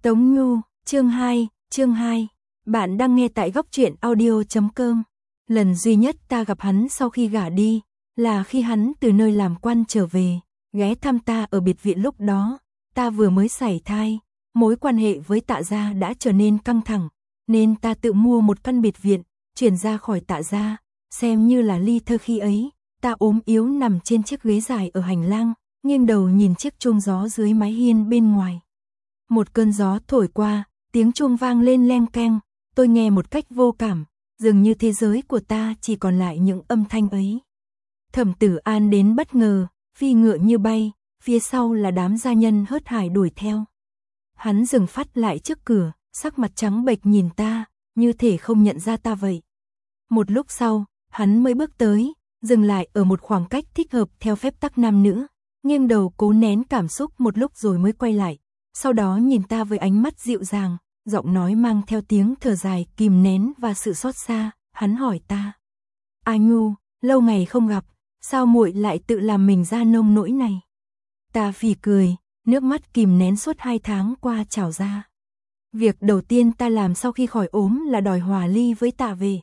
Tống Nhu, chương 2. Bạn đang nghe tại góc truyện audio.com. Lần duy nhất ta gặp hắn sau khi gả đi, là khi hắn từ nơi làm quan trở về, ghé thăm ta ở biệt viện. Lúc đó, ta vừa mới sảy thai, mối quan hệ với Tạ gia đã trở nên căng thẳng, nên ta tự mua một căn biệt viện, chuyển ra khỏi Tạ gia, xem như là ly thơ. Khi ấy, ta ốm yếu nằm trên chiếc ghế dài ở hành lang, nghiêng đầu nhìn chiếc chuông gió dưới mái hiên bên ngoài. Một cơn gió thổi qua, tiếng chuông vang lên leng keng, tôi nghe một cách vô cảm, dường như thế giới của ta chỉ còn lại những âm thanh ấy. Thẩm Tử An đến bất ngờ, phi ngựa như bay, phía sau là đám gia nhân hớt hải đuổi theo. Hắn dừng phát lại trước cửa, sắc mặt trắng bệch nhìn ta, như thể không nhận ra ta vậy. Một lúc sau, hắn mới bước tới, dừng lại ở một khoảng cách thích hợp theo phép tắc nam nữ, nghiêng đầu cố nén cảm xúc một lúc rồi mới quay lại. Sau đó nhìn ta với ánh mắt dịu dàng, giọng nói mang theo tiếng thở dài kìm nén và sự xót xa. Hắn hỏi ta: "A Nhu, lâu ngày không gặp, sao muội lại tự làm mình ra nông nỗi này?" Ta phì cười, nước mắt kìm nén suốt 2 tháng qua trào ra. Việc đầu tiên ta làm sau khi khỏi ốm là đòi hòa ly với Tạ về.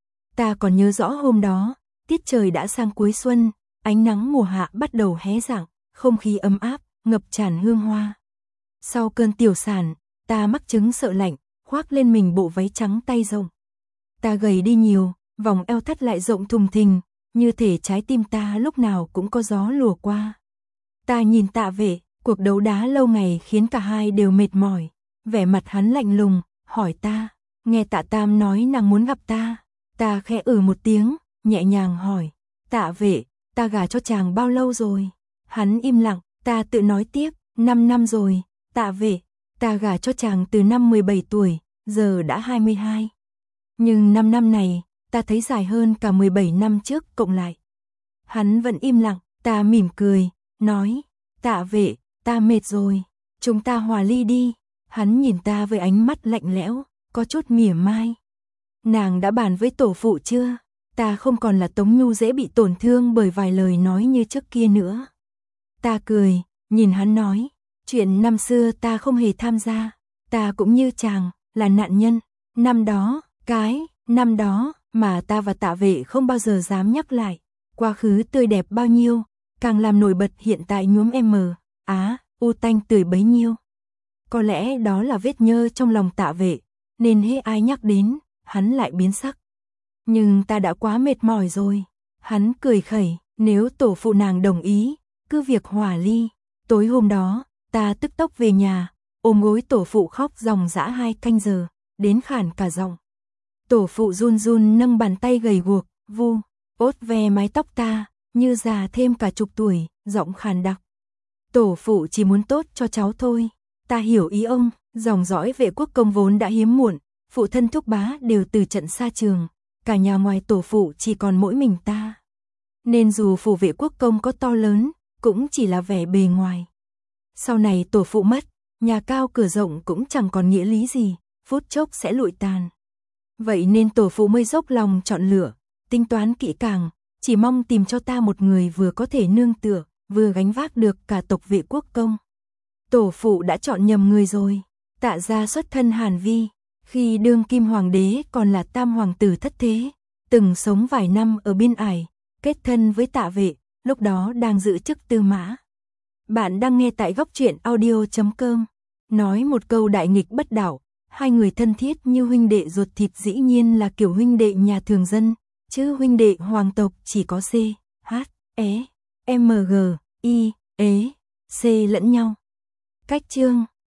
Ta còn nhớ rõ hôm đó, tiết trời đã sang cuối xuân, ánh nắng mùa hạ bắt đầu hé rạng, không khí ấm áp, ngập tràn hương hoa. Sau cơn tiểu sản, ta mắc chứng sợ lạnh, khoác lên mình bộ váy trắng tay rộng. Ta gầy đi nhiều, vòng eo thắt lại rộng thùng thình, như thể trái tim ta lúc nào cũng có gió lùa qua. Ta nhìn Tạ Vệ, cuộc đấu đá lâu ngày khiến cả hai đều mệt mỏi. Vẻ mặt hắn lạnh lùng, hỏi ta: "Nghe Tạ Tam nói nàng muốn gặp ta." Ta khẽ một tiếng, nhẹ nhàng hỏi: "Tạ Vệ, ta gả cho chàng bao lâu rồi?" Hắn im lặng, ta tự nói tiếp: "5 năm rồi, Tạ Vệ, ta gả cho chàng từ năm 17 tuổi, giờ đã 22. Nhưng 5 năm này, ta thấy dài hơn cả 17 năm trước cộng lại." Hắn vẫn im lặng, ta mỉm cười, nói: "Tạ Vệ, ta mệt rồi, chúng ta hòa ly đi." Hắn nhìn ta với ánh mắt lạnh lẽo, có chút mỉa mai. "Nàng đã bàn với tổ phụ chưa?" Ta không còn là Tống Nhu dễ bị tổn thương bởi vài lời nói như trước kia nữa. Ta cười, nhìn hắn nói: "Chuyện năm xưa ta không hề tham gia, ta cũng như chàng, là nạn nhân. Năm đó mà ta và Tạ Vệ không bao giờ dám nhắc lại. Quá khứ tươi đẹp bao nhiêu, càng làm nổi bật hiện tại nhuốm u tanh tươi bấy nhiêu." Có lẽ đó là vết nhơ trong lòng Tạ Vệ, nên hễ ai nhắc đến, hắn lại biến sắc. Nhưng ta đã quá mệt mỏi rồi. Hắn cười khẩy: "Nếu tổ phụ nàng đồng ý, cứ việc hòa ly." Tối hôm đó, ta tức tốc về nhà, ôm gối tổ phụ khóc ròng rã 2 canh giờ, đến khản cả giọng. Tổ phụ run run nâng bàn tay gầy guộc, vuốt ve mái tóc ta, như già thêm cả chục tuổi, giọng khàn đặc: "Tổ phụ chỉ muốn tốt cho cháu thôi." Ta hiểu ý ông, dòng dõi Vệ Quốc Công vốn đã hiếm muộn, phụ thân thúc bá đều từ trận xa trường, cả nhà ngoài tổ phụ chỉ còn mỗi mình ta. Nên dù phủ Vệ Quốc Công có to lớn, cũng chỉ là vẻ bề ngoài. Sau này tổ phụ mất, nhà cao cửa rộng cũng chẳng còn nghĩa lý gì, phút chốc sẽ lụi tàn. Vậy nên tổ phụ mới dốc lòng chọn lựa, tính toán kỹ càng, chỉ mong tìm cho ta một người vừa có thể nương tựa, vừa gánh vác được cả tộc Vệ Quốc Công. Tổ phụ đã chọn nhầm người rồi. Tạ gia xuất thân Hàn Vi, khi đương kim hoàng đế còn là tam hoàng tử thất thế, từng sống vài năm ở biên ải, kết thân với Tạ Vệ, lúc đó đang giữ chức tư mã. Bạn đang nghe tại góc truyện audio.com. Nói một câu đại nghịch bất đạo, hai người thân thiết như huynh đệ ruột thịt dĩ nhiên là kiểu huynh đệ nhà thường dân, chứ huynh đệ hoàng tộc chỉ có C, H, E, M, G, I, E, C lẫn nhau. Cách chương